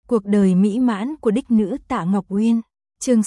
Cuộc đời mỹ mãn của đích nữ Tạ Ngọc Uyên. Chương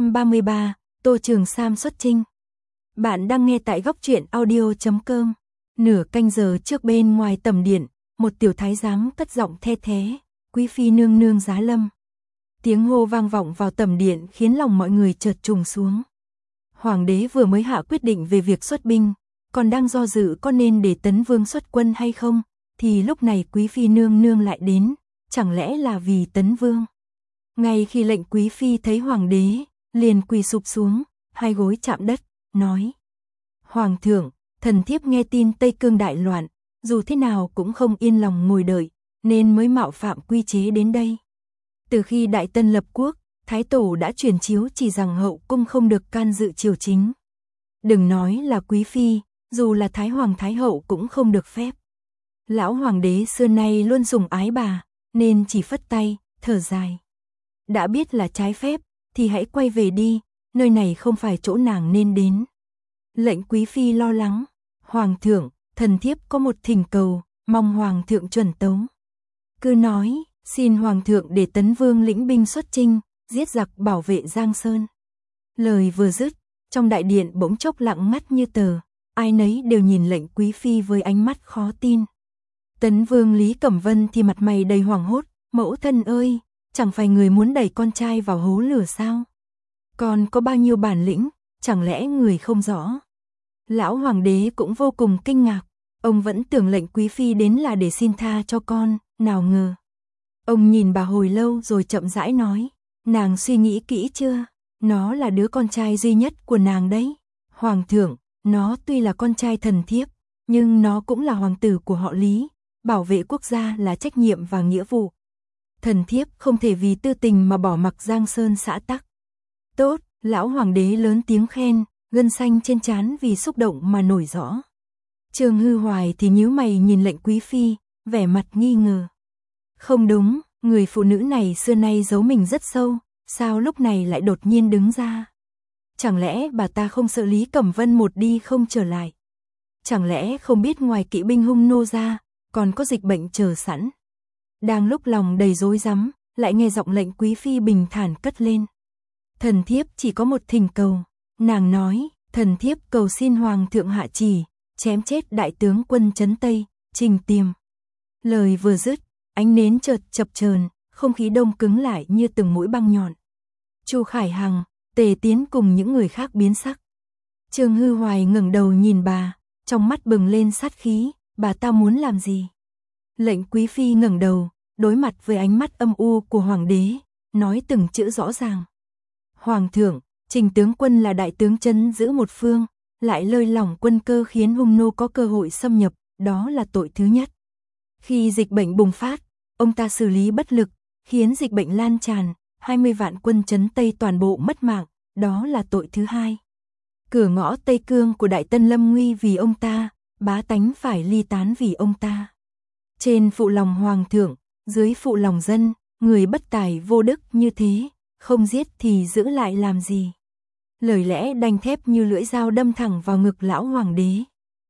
633, Tô Trường Sam xuất chinh. Bạn đang nghe tại góc truyện audio.com. Nửa canh giờ trước bên ngoài tầm điện, một tiểu thái giám cất giọng the thế, "Quý phi nương nương giá lâm." Tiếng hô vang vọng vào tầm điện khiến lòng mọi người chợt trùng xuống. Hoàng đế vừa mới hạ quyết định về việc xuất binh, còn đang do dự có nên để Tấn Vương xuất quân hay không, thì lúc này quý phi nương nương lại đến, chẳng lẽ là vì Tấn Vương? Ngay khi lệnh quý phi thấy hoàng đế, liền quỳ sụp xuống, hai gối chạm đất, nói: "Hoàng thượng, thần thiếp nghe tin Tây Cương đại loạn, dù thế nào cũng không yên lòng ngồi đợi, nên mới mạo phạm quy chế đến đây. Từ khi Đại Tân lập quốc, Thái Tổ đã truyền chiếu chỉ rằng hậu cung không được can dự triều chính. Đừng nói là quý phi, dù là Thái Hoàng Thái Hậu cũng không được phép. Lão hoàng đế xưa nay luôn sủng ái bà, nên chỉ phất tay, thở dài. Đã biết là trái phép, thì hãy quay về đi, nơi này không phải chỗ nàng nên đến." Lệnh quý phi lo lắng: "Hoàng thượng, thần thiếp có một thỉnh cầu, mong hoàng thượng chuẩn tấu." Cứ nói, xin hoàng thượng để Tấn Vương lĩnh binh xuất chinh, giết giặc bảo vệ Giang Sơn. Lời vừa dứt, trong đại điện bỗng chốc lặng ngắt như tờ, ai nấy đều nhìn lệnh quý phi với ánh mắt khó tin. Tấn Vương Lý Cẩm Vân thì mặt mày đầy hoảng hốt: "Mẫu thân ơi, chẳng phải người muốn đẩy con trai vào hố lửa sao? Con có bao nhiêu bản lĩnh, chẳng lẽ người không rõ?" Lão hoàng đế cũng vô cùng kinh ngạc, ông vẫn tưởng lệnh quý phi đến là để xin tha cho con, nào ngờ. Ông nhìn bà hồi lâu rồi chậm rãi nói: "Nàng suy nghĩ kỹ chưa? Nó là đứa con trai duy nhất của nàng đấy. Hoàng thượng, nó tuy là con trai thần thiếp, nhưng nó cũng là hoàng tử của họ Lý, bảo vệ quốc gia là trách nhiệm và nghĩa vụ. Thần thiếp không thể vì tư tình mà bỏ mặc Giang Sơn xã tắc." "Tốt!" Lão hoàng đế lớn tiếng khen, gân xanh trên trán vì xúc động mà nổi rõ. Trương Hư Hoài thì nhíu mày nhìn lệnh quý phi, vẻ mặt nghi ngờ. Không đúng, người phụ nữ này xưa nay giấu mình rất sâu, sao lúc này lại đột nhiên đứng ra? Chẳng lẽ bà ta không sợ Lý Cẩm Vân một đi không trở lại? Chẳng lẽ không biết ngoài kỵ binh hung nô ra, còn có dịch bệnh chờ sẵn? Đang lúc lòng đầy rối rắm, lại nghe giọng lệnh quý phi bình thản cất lên: "Thần thiếp chỉ có một thỉnh cầu." Nàng nói: "Thần thiếp cầu xin hoàng thượng hạ chỉ, chém chết đại tướng quân trấn Tây, Trình Tiềm." Lời vừa dứt, ánh nến chợt chập chờn, không khí đông cứng lại như từng mũi băng nhọn. Chu Khải Hằng, Tề Tiến cùng những người khác biến sắc. Trương Hư Hoài ngẩng đầu nhìn bà, trong mắt bừng lên sát khí: "Bà ta muốn làm gì?" Lệnh quý phi ngẩng đầu, đối mặt với ánh mắt âm u của hoàng đế, nói từng chữ rõ ràng: "Hoàng thượng, Trình tướng quân là đại tướng trấn giữ một phương, lại lơi lỏng quân cơ khiến hung nô có cơ hội xâm nhập, đó là tội thứ nhất. Khi dịch bệnh bùng phát, ông ta xử lý bất lực, khiến dịch bệnh lan tràn, 20 vạn quân trấn Tây toàn bộ mất mạng, đó là tội thứ hai. Cửa ngõ Tây Cương của Đại Tân lâm nguy vì ông ta, bá tánh phải ly tán vì ông ta. Trên phụ lòng hoàng thượng, dưới phụ lòng dân, người bất tài vô đức như thế, không giết thì giữ lại làm gì?" Lời lẽ đanh thép như lưỡi dao đâm thẳng vào ngực lão hoàng đế.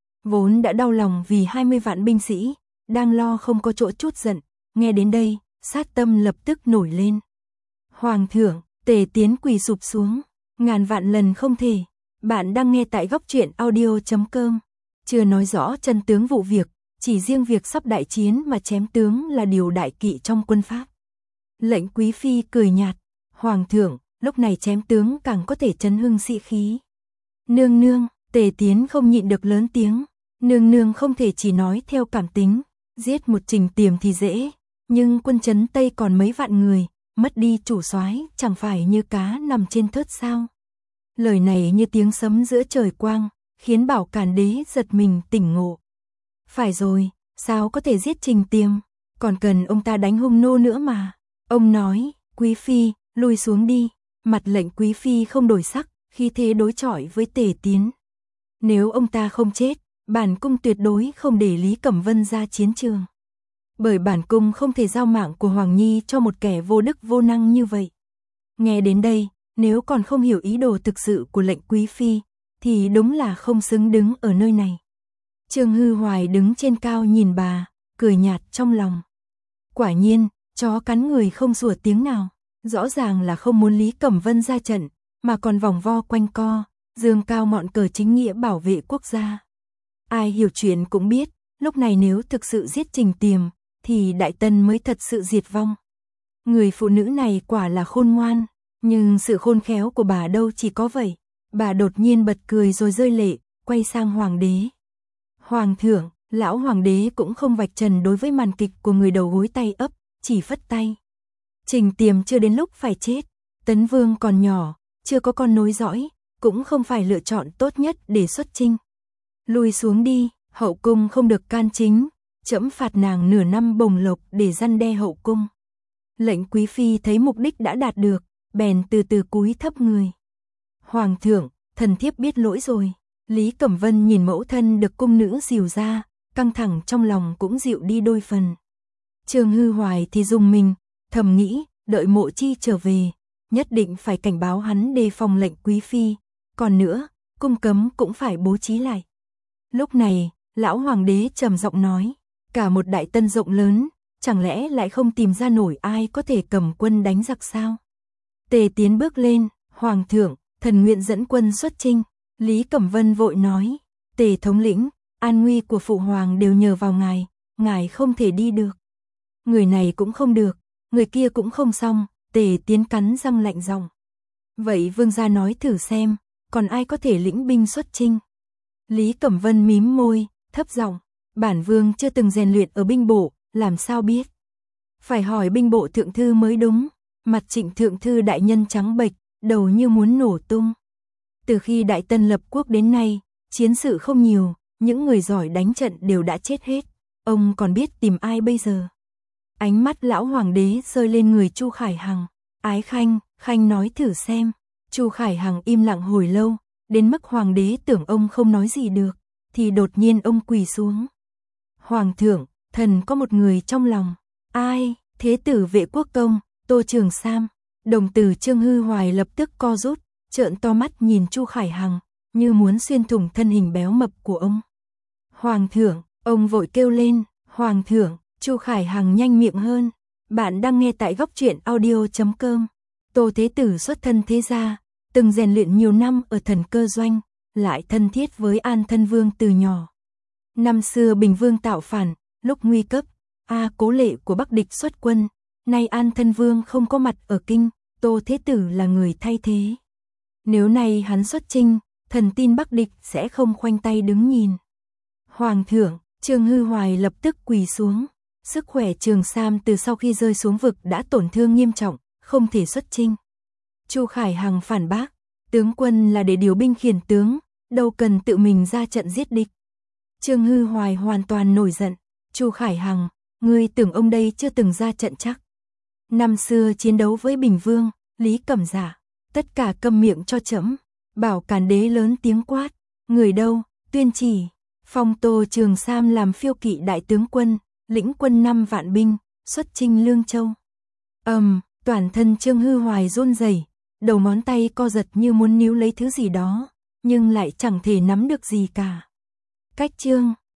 Vốn đã đau lòng vì 20 vạn binh sĩ, đang lo không có chỗ trút giận, nghe đến đây, sát tâm lập tức nổi lên. "Hoàng thượng!" Tề Tiến quỳ sụp xuống: "Ngàn vạn lần không thể." Bạn đang nghe tại góc truyện audio.com. Chưa nói rõ chân tướng vụ việc, chỉ riêng việc sắp đại chiến mà chém tướng là điều đại kỵ trong quân pháp. Lệnh quý phi cười nhạt: "Hoàng thượng, lúc này chém tướng càng có thể chấn hưng sĩ khí." "Nương nương!" Tề Tiến không nhịn được lớn tiếng: "Nương nương không thể chỉ nói theo cảm tính, giết một Trình Tiềm thì dễ, nhưng quân trấn Tây còn mấy vạn người, mất đi chủ soái chẳng phải như cá nằm trên thớt sao?" Lời này như tiếng sấm giữa trời quang, khiến Bảo Càn Đế giật mình tỉnh ngộ. Phải rồi, sao có thể giết Trình Tiềm, còn cần ông ta đánh hung nô nữa mà. Ông nói: "Quý phi, lui xuống đi." Mặt lệnh quý phi không đổi sắc, khi thế đối chọi với Tề Tiến: "Nếu ông ta không chết, bản cung tuyệt đối không để Lý Cẩm Vân ra chiến trường. Bởi bản cung không thể giao mạng của Hoàng Nhi cho một kẻ vô đức vô năng như vậy." Nghe đến đây, nếu còn không hiểu ý đồ thực sự của lệnh quý phi, thì đúng là không xứng đứng ở nơi này. Trương Hư Hoài đứng trên cao nhìn bà, cười nhạt trong lòng. Quả nhiên, chó cắn người không sủa tiếng nào, rõ ràng là không muốn Lý Cẩm Vân ra trận, mà còn vòng vo quanh co, dương cao ngọn cờ chính nghĩa bảo vệ quốc gia. Ai hiểu chuyện cũng biết, lúc này nếu thực sự giết Trình Tiềm, thì Đại Tân mới thật sự diệt vong. Người phụ nữ này quả là khôn ngoan, nhưng sự khôn khéo của bà đâu chỉ có vậy. Bà đột nhiên bật cười rồi rơi lệ, quay sang hoàng đế. Hoàng thượng, lão hoàng đế cũng không vạch trần đối với màn kịch của người đầu gối tay ấp, chỉ phất tay. Trình Tiềm chưa đến lúc phải chết, Tấn Vương còn nhỏ, chưa có con nối dõi, cũng không phải lựa chọn tốt nhất để xuất chinh. Lùi xuống đi, hậu cung không được can chính, trẫm phạt nàng nửa năm bồng lộc để răn đe hậu cung. Lệnh quý phi thấy mục đích đã đạt được, bèn từ từ cúi thấp người. Hoàng thượng, thần thiếp biết lỗi rồi. Lý Cẩm Vân nhìn mẫu thân được cung nữ dìu ra, căng thẳng trong lòng cũng dịu đi đôi phần. Trương Hư Hoài thì dùng mình, thầm nghĩ, đợi Mộ Chi trở về, nhất định phải cảnh báo hắn đề phòng lệnh quý phi. Còn nữa, cung cấm cũng phải bố trí lại. Lúc này, lão hoàng đế trầm giọng nói, cả một Đại Tân rộng lớn, chẳng lẽ lại không tìm ra nổi ai có thể cầm quân đánh giặc sao? Tề Tiến bước lên, hoàng thượng, thần nguyện dẫn quân xuất chinh. Lý Cẩm Vân vội nói, Tề thống lĩnh, an nguy của phụ hoàng đều nhờ vào ngài không thể đi được. Người này cũng không được, người kia cũng không xong, Tề Tiến cắn răng lạnh giọng. Vậy vương gia nói thử xem, còn ai có thể lĩnh binh xuất chinh? Lý Cẩm Vân mím môi, thấp giọng, bản vương chưa từng rèn luyện ở binh bộ, làm sao biết? Phải hỏi binh bộ thượng thư mới đúng. Mặt Trịnh thượng thư đại nhân trắng bệch, đầu như muốn nổ tung. Từ khi Đại Tân lập quốc đến nay, chiến sự không nhiều, những người giỏi đánh trận đều đã chết hết. Ông còn biết tìm ai bây giờ? Ánh mắt lão hoàng đế rơi lên người Chu Khải Hằng. Ái Khanh, Khanh nói thử xem. Chu Khải Hằng im lặng hồi lâu, đến mức hoàng đế tưởng ông không nói gì được, thì đột nhiên ông quỳ xuống. Hoàng thượng, thần có một người trong lòng. Ai? Thế tử Vệ Quốc Công, Tô Trường Sam. Đồng tử Trương Hư Hoài lập tức co rút, trợn to mắt nhìn Chu Khải Hằng, như muốn xuyên thủng thân hình béo mập của ông. Hoàng thượng, ông vội kêu lên, Hoàng thượng. Chu Khải Hằng nhanh miệng hơn. Bạn đang nghe tại góc truyện audio.com. Tô Thế Tử xuất thân thế gia, từng rèn luyện nhiều năm ở Thần Cơ Doanh, lại thân thiết với An Thân Vương từ nhỏ. Năm xưa Bình Vương tạo phản, lúc nguy cấp, Cố Lệ của Bắc địch xuất quân, nay An Thân Vương không có mặt ở kinh, Tô Thế Tử là người thay thế. Nếu nay hắn xuất chinh, thần tin Bắc địch sẽ không khoanh tay đứng nhìn. Hoàng thượng, Trương Hư Hoài lập tức quỳ xuống. Sức khỏe Trường Sam từ sau khi rơi xuống vực đã tổn thương nghiêm trọng, không thể xuất chinh. Chu Khải Hằng phản bác, tướng quân là để điều binh khiển tướng, đâu cần tự mình ra trận giết địch. Trương Hư Hoài hoàn toàn nổi giận, Chu Khải Hằng, ngươi tưởng ông đây chưa từng ra trận chắc? Năm xưa chiến đấu với Bình Vương, Lý Cẩm Giả, tất cả câm miệng cho trẫm. Bảo Càn Đế lớn tiếng quát, người đâu? Tuyên chỉ, phong Tô Trường Sam làm phiêu kỵ đại tướng quân, lĩnh quân 5 vạn binh, xuất chinh Lương Châu. Toàn thân Trương Hư Hoài run rẩy, đầu ngón tay co giật như muốn níu lấy thứ gì đó, nhưng lại chẳng thể nắm được gì cả. Cách chương